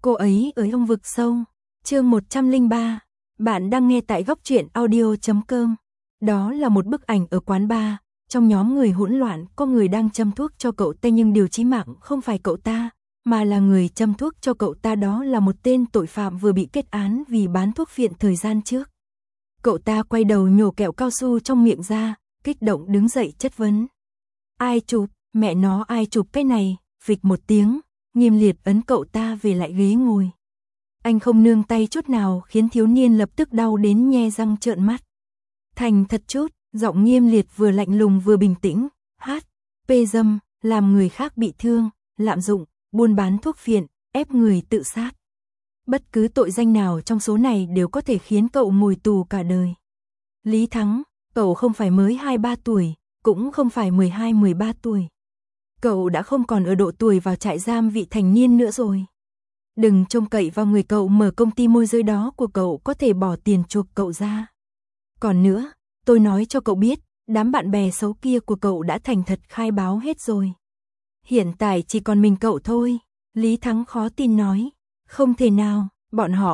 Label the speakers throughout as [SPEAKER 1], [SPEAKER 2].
[SPEAKER 1] Cô ấy ở trong vực sâu. Chương 103. Bạn đang nghe tại góc truyện audio.com. Đó là một bức ảnh ở quán bar. Trong nhóm người hỗn loạn có người đang châm thuốc cho cậu ta, nhưng điều chí mạng không phải cậu ta, mà là người châm thuốc cho cậu ta đó là một tên tội phạm vừa bị kết án vì bán thuốc phiện thời gian trước. Cậu ta quay đầu nhổ kẹo cao su trong miệng ra, kích động đứng dậy chất vấn. Ai chụp, mẹ nó ai chụp cái này, phịch một tiếng, Nghiêm Liệt ấn cậu ta về lại ghế ngồi. Anh không nương tay chút nào khiến thiếu niên lập tức đau đến nhe răng trợn mắt. Thành thật chút, giọng Nghiêm Liệt vừa lạnh lùng vừa bình tĩnh, dâm, làm người khác bị thương, lạm dụng, buôn bán thuốc phiện, ép người tự sát. Bất cứ tội danh nào trong số này đều có thể khiến cậu ngồi tù cả đời. Lý Thắng, cậu không phải mới 2-3 tuổi, cũng không phải 12-13 tuổi. Cậu đã không còn ở độ tuổi vào trại giam vị thành niên nữa rồi. Đừng trông cậy vào người cậu mở công ty môi giới đó của cậu có thể bỏ tiền chuộc cậu ra. Còn nữa, tôi nói cho cậu biết, đám bạn bè xấu kia của cậu đã thành thật khai báo hết rồi. Hiện tại chỉ còn mình cậu thôi. Lý Thắng khó tin nói. Không thể nào, bọn họ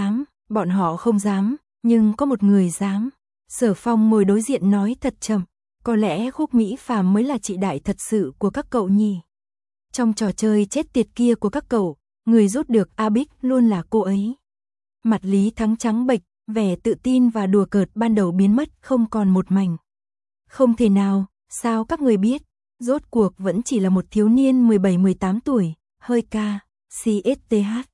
[SPEAKER 1] không dám, nhưng có một người dám. Sở Phong ngồi đối diện nói thật chậm. Có lẽ Khúc Mỹ Phàm mới là chị đại thật sự của các cậu nhỉ. Trong trò chơi chết tiệt kia của các cậu, người rút được A Bích luôn là cô ấy. Mặt Lý Thắng trắng bệch, vẻ tự tin và đùa cợt ban đầu biến mất không còn một mảnh. Không thể nào, sao các người biết, rốt cuộc vẫn chỉ là một thiếu niên 17-18 tuổi, hơi ca, CSTH.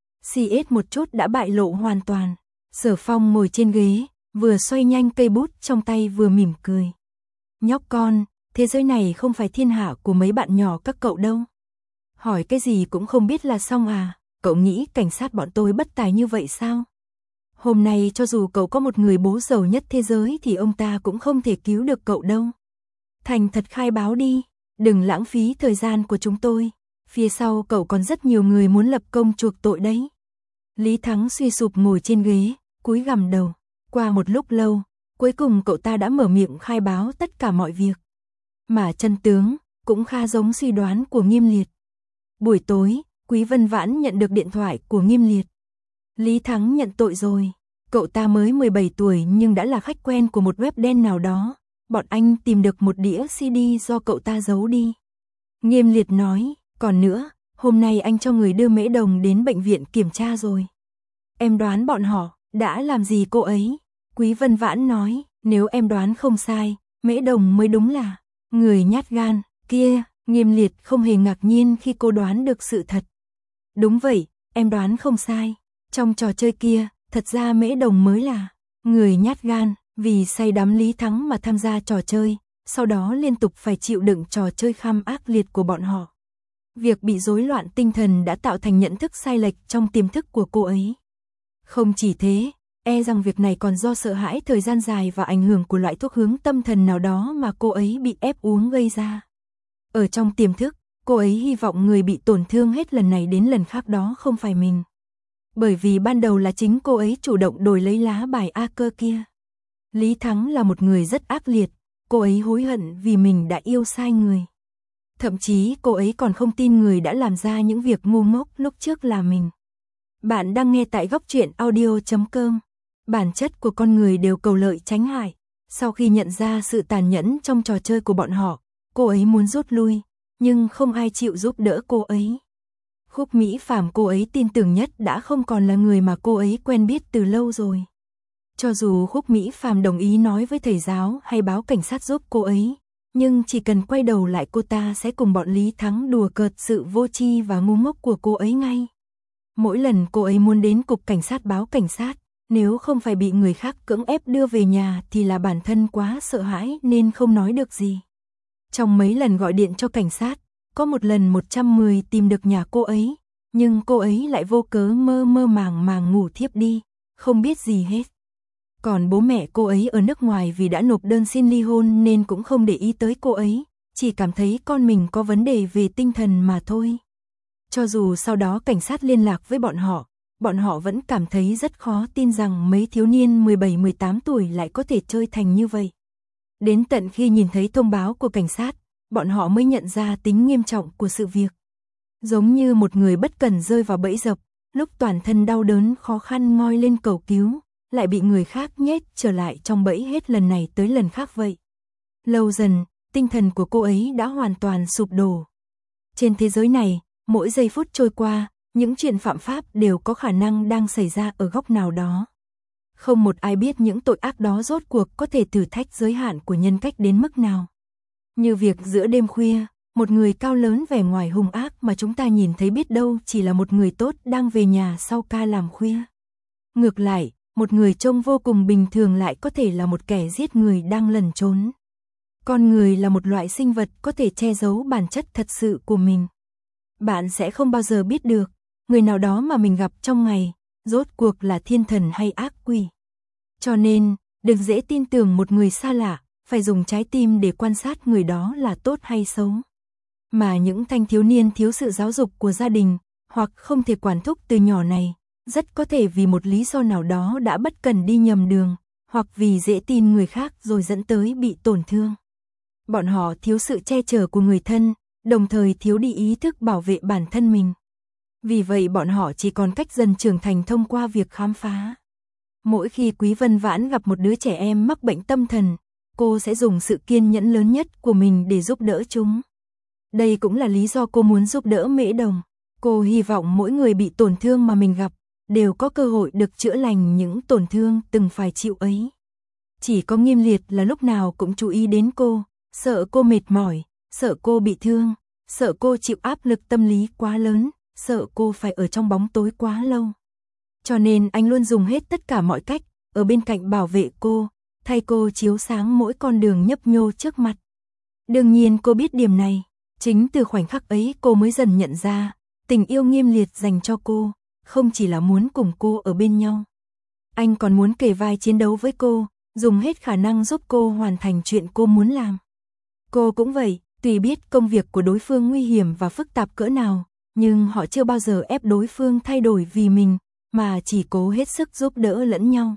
[SPEAKER 1] CS một chút đã bại lộ hoàn toàn. Sở Phong ngồi trên ghế, vừa xoay nhanh cây bút trong tay vừa mỉm cười. Nhóc con, thế giới này không phải thiên hạ của mấy bạn nhỏ các cậu đâu. Hỏi cái gì cũng không biết là xong à, cậu nghĩ cảnh sát bọn tôi bất tài như vậy sao? Hôm nay cho dù cậu có một người bố giàu nhất thế giới thì ông ta cũng không thể cứu được cậu đâu. Thành thật khai báo đi, đừng lãng phí thời gian của chúng tôi. Phía sau cậu còn rất nhiều người muốn lập công chuộc tội đấy. Lý Thắng suy sụp ngồi trên ghế, cúi gằm đầu. Qua một lúc lâu, cuối cùng cậu ta đã mở miệng khai báo tất cả mọi việc. Mà chân tướng cũng khá giống suy đoán của Nghiêm Liệt. Buổi tối, Quý Vân Vãn nhận được điện thoại của Nghiêm Liệt. Lý Thắng nhận tội rồi. Cậu ta mới 17 tuổi nhưng đã là khách quen của một web đen nào đó. Bọn anh tìm được một đĩa CD do cậu ta giấu đi. Nghiêm Liệt nói, còn nữa, hôm nay anh cho người đưa Mễ Đồng đến bệnh viện kiểm tra rồi. Em đoán bọn họ đã làm gì cô ấy? Quý Vân Vãn nói, nếu em đoán không sai, Mễ Đồng mới đúng là người nhát gan kia. Nghiêm Liệt không hề ngạc nhiên khi cô đoán được sự thật. Đúng vậy, em đoán không sai. Trong trò chơi kia, thật ra Mễ Đồng mới là người nhát gan, vì say đắm Lý Thắng mà tham gia trò chơi, sau đó liên tục phải chịu đựng trò chơi kham ác liệt của bọn họ. Việc bị rối loạn tinh thần đã tạo thành nhận thức sai lệch trong tiềm thức của cô ấy. Không chỉ thế, e rằng việc này còn do sợ hãi thời gian dài và ảnh hưởng của loại thuốc hướng tâm thần nào đó mà cô ấy bị ép uống gây ra. Ở trong tiềm thức, cô ấy hy vọng người bị tổn thương hết lần này đến lần khác đó không phải mình. Bởi vì ban đầu là chính cô ấy chủ động đổi lấy lá bài A cơ kia. Lý Thắng là một người rất ác liệt, cô ấy hối hận vì mình đã yêu sai người. Thậm chí cô ấy còn không tin người đã làm ra những việc ngu ngốc lúc trước là mình. Bạn đang nghe tại góc truyện audio.com. Bản chất của con người đều cầu lợi tránh hại. Sau khi nhận ra sự tàn nhẫn trong trò chơi của bọn họ, cô ấy muốn rút lui, nhưng không ai chịu giúp đỡ cô ấy. Khúc Mỹ Phàm cô ấy tin tưởng nhất đã không còn là người mà cô ấy quen biết từ lâu rồi. Cho dù Khúc Mỹ Phàm đồng ý nói với thầy giáo hay báo cảnh sát giúp cô ấy, nhưng chỉ cần quay đầu lại cô ta sẽ cùng bọn Lý Thắng đùa cợt sự vô tri và ngu ngốc của cô ấy ngay. Mỗi lần cô ấy muốn đến cục cảnh sát báo cảnh sát, nếu không phải bị người khác cưỡng ép đưa về nhà thì là bản thân quá sợ hãi nên không nói được gì. Trong mấy lần gọi điện cho cảnh sát, có một lần 110 tìm được nhà cô ấy, nhưng cô ấy lại vô cớ mơ mơ màng màng ngủ thiếp đi, không biết gì hết. Còn bố mẹ cô ấy ở nước ngoài vì đã nộp đơn xin ly hôn nên cũng không để ý tới cô ấy, chỉ cảm thấy con mình có vấn đề về tinh thần mà thôi. Cho dù sau đó cảnh sát liên lạc với bọn họ vẫn cảm thấy rất khó tin rằng mấy thiếu niên 17-18 tuổi lại có thể chơi thành như vậy. Đến tận khi nhìn thấy thông báo của cảnh sát, bọn họ mới nhận ra tính nghiêm trọng của sự việc. Giống như một người bất cẩn rơi vào bẫy dập, lúc toàn thân đau đớn khó khăn ngoi lên cầu cứu, lại bị người khác nhét trở lại trong bẫy hết lần này tới lần khác vậy. Lâu dần, tinh thần của cô ấy đã hoàn toàn sụp đổ. Trên thế giới này, mỗi giây phút trôi qua, những chuyện phạm pháp đều có khả năng đang xảy ra ở góc nào đó. Không một ai biết những tội ác đó rốt cuộc có thể thử thách giới hạn của nhân cách đến mức nào. Như việc giữa đêm khuya, một người cao lớn vẻ ngoài hung ác mà chúng ta nhìn thấy biết đâu chỉ là một người tốt đang về nhà sau ca làm khuya. Ngược lại, một người trông vô cùng bình thường lại có thể là một kẻ giết người đang lẩn trốn. Con người là một loại sinh vật có thể che giấu bản chất thật sự của mình. Bạn sẽ không bao giờ biết được, người nào đó mà mình gặp trong ngày, rốt cuộc là thiên thần hay ác quỷ. Cho nên, đừng dễ tin tưởng một người xa lạ, phải dùng trái tim để quan sát người đó là tốt hay xấu. Mà những thanh thiếu niên thiếu sự giáo dục của gia đình, hoặc không thể quản thúc từ nhỏ này, rất có thể vì một lý do nào đó đã bất cẩn đi nhầm đường, hoặc vì dễ tin người khác rồi dẫn tới bị tổn thương. Bọn họ thiếu sự che chở của người thân, đồng thời thiếu đi ý thức bảo vệ bản thân mình. Vì vậy bọn họ chỉ còn cách dần trưởng thành thông qua việc khám phá. Mỗi khi Quý Vân Vãn gặp một đứa trẻ em mắc bệnh tâm thần, cô sẽ dùng sự kiên nhẫn lớn nhất của mình để giúp đỡ chúng. Đây cũng là lý do cô muốn giúp đỡ Mễ Đồng. Cô hy vọng mỗi người bị tổn thương mà mình gặp, đều có cơ hội được chữa lành những tổn thương từng phải chịu ấy. Chỉ có Nghiêm Liệt là lúc nào cũng chú ý đến cô, sợ cô mệt mỏi, sợ cô bị thương, sợ cô chịu áp lực tâm lý quá lớn, sợ cô phải ở trong bóng tối quá lâu. Cho nên anh luôn dùng hết tất cả mọi cách, ở bên cạnh bảo vệ cô, thay cô chiếu sáng mỗi con đường nhấp nhô trước mặt. Đương nhiên cô biết điểm này, chính từ khoảnh khắc ấy cô mới dần nhận ra, tình yêu Nghiêm Liệt dành cho cô, không chỉ là muốn cùng cô ở bên nhau. Anh còn muốn kề vai chiến đấu với cô, dùng hết khả năng giúp cô hoàn thành chuyện cô muốn làm. Cô cũng vậy, tuy biết công việc của đối phương nguy hiểm và phức tạp cỡ nào, nhưng họ chưa bao giờ ép đối phương thay đổi vì mình, mà chỉ cố hết sức giúp đỡ lẫn nhau.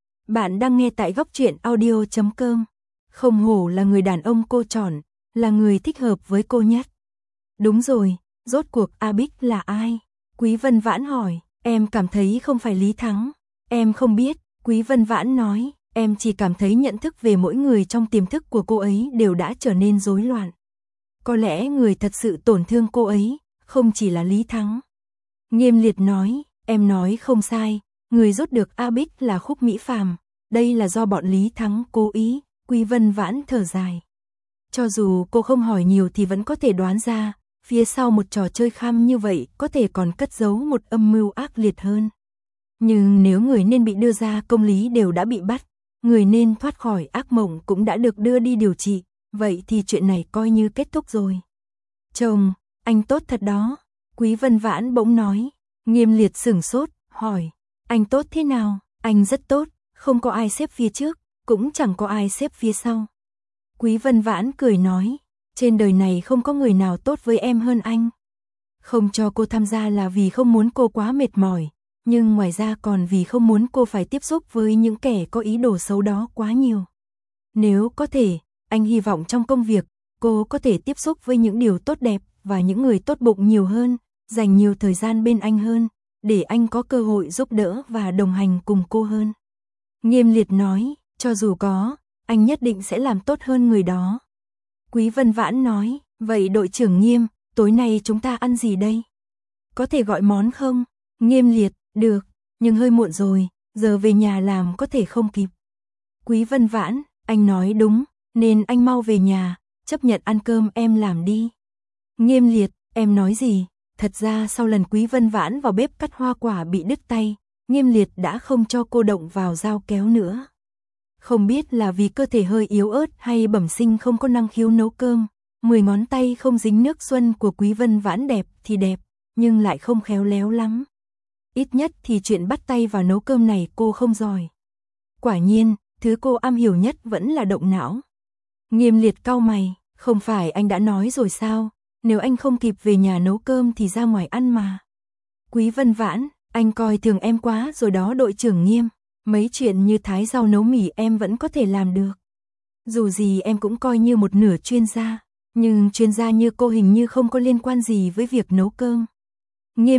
[SPEAKER 1] Bạn đang nghe tại Góc Truyện Audio.com. Không hổ là người đàn ông cô chọn, là người thích hợp với cô nhất. Đúng rồi, rốt cuộc A Bích là ai? Quý Vân Vãn hỏi. Em cảm thấy không phải Lý Thắng. Em không biết, Quý Vân Vãn nói. Em chỉ cảm thấy nhận thức về mỗi người trong tiềm thức của cô ấy đều đã trở nên rối loạn. Có lẽ người thật sự tổn thương cô ấy, không chỉ là Lý Thắng. Nghiêm Liệt nói, em nói không sai, người rốt được A Bích là Khúc Mỹ Phàm. Đây là do bọn Lý Thắng cố ý. Quý Vân Vãn thở dài. Cho dù cô không hỏi nhiều thì vẫn có thể đoán ra, phía sau một trò chơi khăm như vậy có thể còn cất giấu một âm mưu ác liệt hơn. Nhưng nếu người nên bị đưa ra công lý đều đã bị bắt, người nên thoát khỏi ác mộng cũng đã được đưa đi điều trị, vậy thì chuyện này coi như kết thúc rồi. Chồng, anh tốt thật đó, Quý Vân Vãn bỗng nói. Nghiêm Liệt sửng sốt, hỏi, anh tốt thế nào? Anh rất tốt, không có ai xếp phía trước, cũng chẳng có ai xếp phía sau. Quý Vân Vãn cười nói, trên đời này không có người nào tốt với em hơn anh. Không cho cô tham gia là vì không muốn cô quá mệt mỏi, nhưng ngoài ra còn vì không muốn cô phải tiếp xúc với những kẻ có ý đồ xấu đó quá nhiều. Nếu có thể, anh hy vọng trong công việc, cô có thể tiếp xúc với những điều tốt đẹp và những người tốt bụng nhiều hơn, dành nhiều thời gian bên anh hơn, để anh có cơ hội giúp đỡ và đồng hành cùng cô hơn. Nghiêm Liệt nói, cho dù có, anh nhất định sẽ làm tốt hơn người đó. Quý Vân Vãn nói, vậy đội trưởng Nghiêm, tối nay chúng ta ăn gì đây? Có thể gọi món không? Nghiêm Liệt, được, nhưng hơi muộn rồi, giờ về nhà làm có thể không kịp. Quý Vân Vãn, anh nói đúng, nên anh mau về nhà, chấp nhận ăn cơm em làm đi. Nghiêm Liệt, em nói gì? Thật ra sau lần Quý Vân Vãn vào bếp cắt hoa quả bị đứt tay, Nghiêm Liệt đã không cho cô động vào dao kéo nữa. Không biết là vì cơ thể hơi yếu ớt hay bẩm sinh không có năng khiếu nấu cơm, 10 ngón tay không dính nước xuân của Quý Vân Vãn đẹp thì đẹp, nhưng lại không khéo léo lắm. Ít nhất thì chuyện bắt tay vào nấu cơm này cô không giỏi. Quả nhiên, thứ cô am hiểu nhất vẫn là động não. Nghiêm Liệt cau mày, không phải anh đã nói rồi sao, nếu anh không kịp về nhà nấu cơm thì ra ngoài ăn mà. Quý Vân Vãn, anh coi thường em quá rồi đó đội trưởng Nghiêm. Mấy chuyện như thái rau nấu mì em vẫn có thể làm được. Dù gì em cũng coi như một nửa chuyên gia, nhưng chuyên gia như cô hình như không có liên quan gì với việc nấu cơm. Nghiêm Liệt,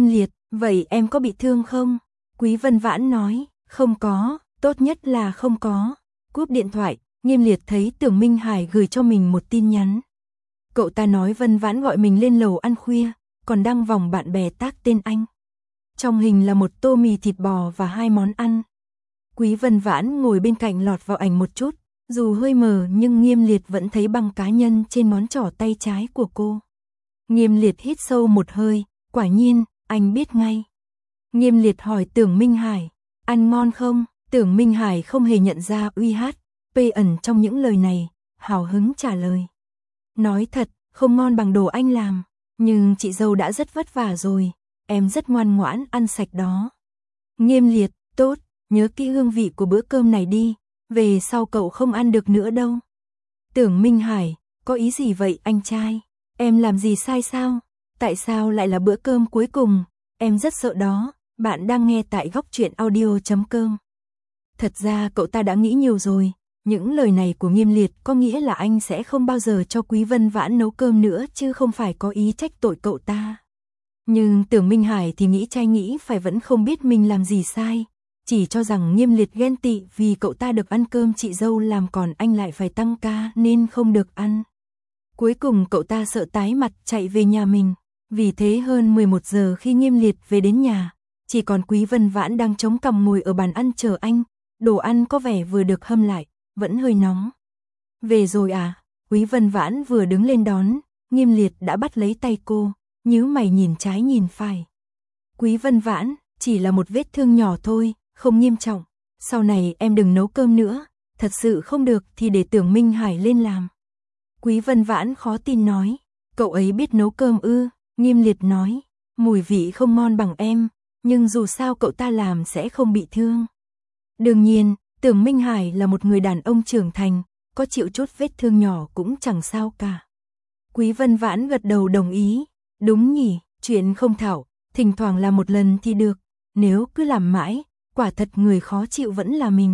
[SPEAKER 1] Vậy em có bị thương không? Quý Vân Vãn nói, không có, tốt nhất là không có. Cúp điện thoại, Nghiêm Liệt thấy Tưởng Minh Hải gửi cho mình một tin nhắn. Cậu ta nói Vân Vãn gọi mình lên lầu ăn khuya, còn đăng vòng bạn bè tác tên anh. Trong hình là một tô mì thịt bò và 2 món ăn. Quý Vân Vãn ngồi bên cạnh lọt vào ảnh một chút, dù hơi mờ nhưng Nghiêm Liệt vẫn thấy băng cá nhân trên ngón trỏ tay trái của cô. Nghiêm Liệt hít sâu một hơi, quả nhiên, anh biết ngay. Nghiêm Liệt hỏi Tưởng Minh Hải, ăn ngon không? Tưởng Minh Hải không hề nhận ra uy hát, ẩn trong những lời này, hào hứng trả lời. Nói thật, không ngon bằng đồ anh làm, nhưng chị dâu đã rất vất vả rồi, em rất ngoan ngoãn ăn sạch đó. Nghiêm Liệt, tốt, nhớ kỹ hương vị của bữa cơm này đi, về sau cậu không ăn được nữa đâu. Tưởng Minh Hải, có ý gì vậy anh trai? Em làm gì sai sao? Tại sao lại là bữa cơm cuối cùng? Em rất sợ đó. Bạn đang nghe tại góc truyện audio.com. Thật ra cậu ta đã nghĩ nhiều rồi. Những lời này của Nghiêm Liệt có nghĩa là anh sẽ không bao giờ cho Quý Vân Vãn nấu cơm nữa chứ không phải có ý trách tội cậu ta. Nhưng Tưởng Minh Hải thì nghĩ trai nghĩ phải vẫn không biết mình làm gì sai. Chỉ cho rằng Nghiêm Liệt ghen tị vì cậu ta được ăn cơm chị dâu làm còn anh lại phải tăng ca nên không được ăn. Cuối cùng cậu ta sợ tái mặt chạy về nhà mình. Vì thế hơn 11 giờ khi Nghiêm Liệt về đến nhà, chỉ còn Quý Vân Vãn đang chống cằm ngồi ở bàn ăn chờ anh. Đồ ăn có vẻ vừa được hâm lại, vẫn hơi nóng. Về rồi à? Quý Vân Vãn vừa đứng lên đón, Nghiêm Liệt đã bắt lấy tay cô, nhíu mày nhìn trái nhìn phải. Quý Vân Vãn, chỉ là một vết thương nhỏ thôi, không nghiêm trọng. Sau này em đừng nấu cơm nữa, thật sự không được thì để Tưởng Minh Hải lên làm. Quý Vân Vãn khó tin nói, cậu ấy biết nấu cơm ư? Nghiêm Liệt nói, mùi vị không ngon bằng em, nhưng dù sao cậu ta làm sẽ không bị thương. Đương nhiên, Tưởng Minh Hải là một người đàn ông trưởng thành, có chịu chút vết thương nhỏ cũng chẳng sao cả. Quý Vân Vãn gật đầu đồng ý, đúng nhỉ, chuyện không thạo, thỉnh thoảng làm một lần thì được, nếu cứ làm mãi, quả thật người khó chịu vẫn là mình.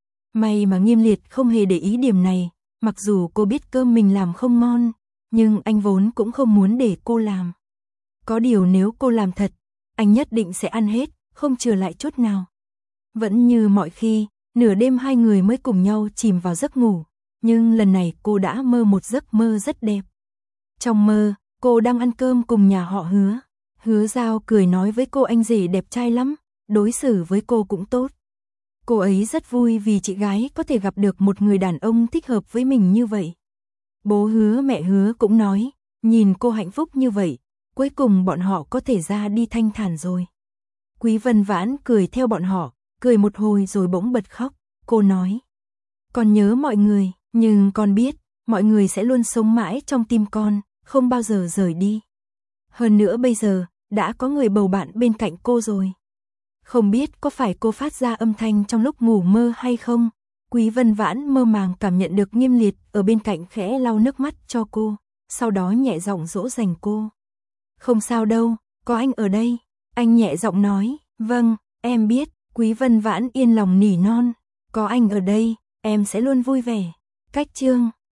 [SPEAKER 1] May mà Nghiêm Liệt không hề để ý điểm này, mặc dù cô biết cơm mình làm không ngon, nhưng anh vốn cũng không muốn để cô làm. Có điều nếu cô làm thật, anh nhất định sẽ ăn hết, không chừa lại chút nào. Vẫn như mọi khi, nửa đêm hai người mới cùng nhau chìm vào giấc ngủ, nhưng lần này cô đã mơ một giấc mơ rất đẹp. Trong mơ, cô đang ăn cơm cùng nhà họ Hứa. Hứa Giao cười nói với cô anh rể đẹp trai lắm, đối xử với cô cũng tốt. Cô ấy rất vui vì chị gái có thể gặp được một người đàn ông thích hợp với mình như vậy. Bố Hứa mẹ Hứa cũng nói, nhìn cô hạnh phúc như vậy, cuối cùng bọn họ có thể ra đi thanh thản rồi. Quý Vân Vãn cười theo bọn họ, cười một hồi rồi bỗng bật khóc. Cô nói, con nhớ mọi người, nhưng con biết, mọi người sẽ luôn sống mãi trong tim con, không bao giờ rời đi. Hơn nữa bây giờ, đã có người bầu bạn bên cạnh cô rồi. Không biết có phải cô phát ra âm thanh trong lúc ngủ mơ hay không? Quý Vân Vãn mơ màng cảm nhận được Nghiêm Liệt ở bên cạnh khẽ lau nước mắt cho cô, sau đó nhẹ giọng dỗ dành cô. Không sao đâu, có anh ở đây. Anh nhẹ giọng nói, vâng, em biết. Quý Vân Vãn yên lòng nỉ non, có anh ở đây, em sẽ luôn vui vẻ. Cách chương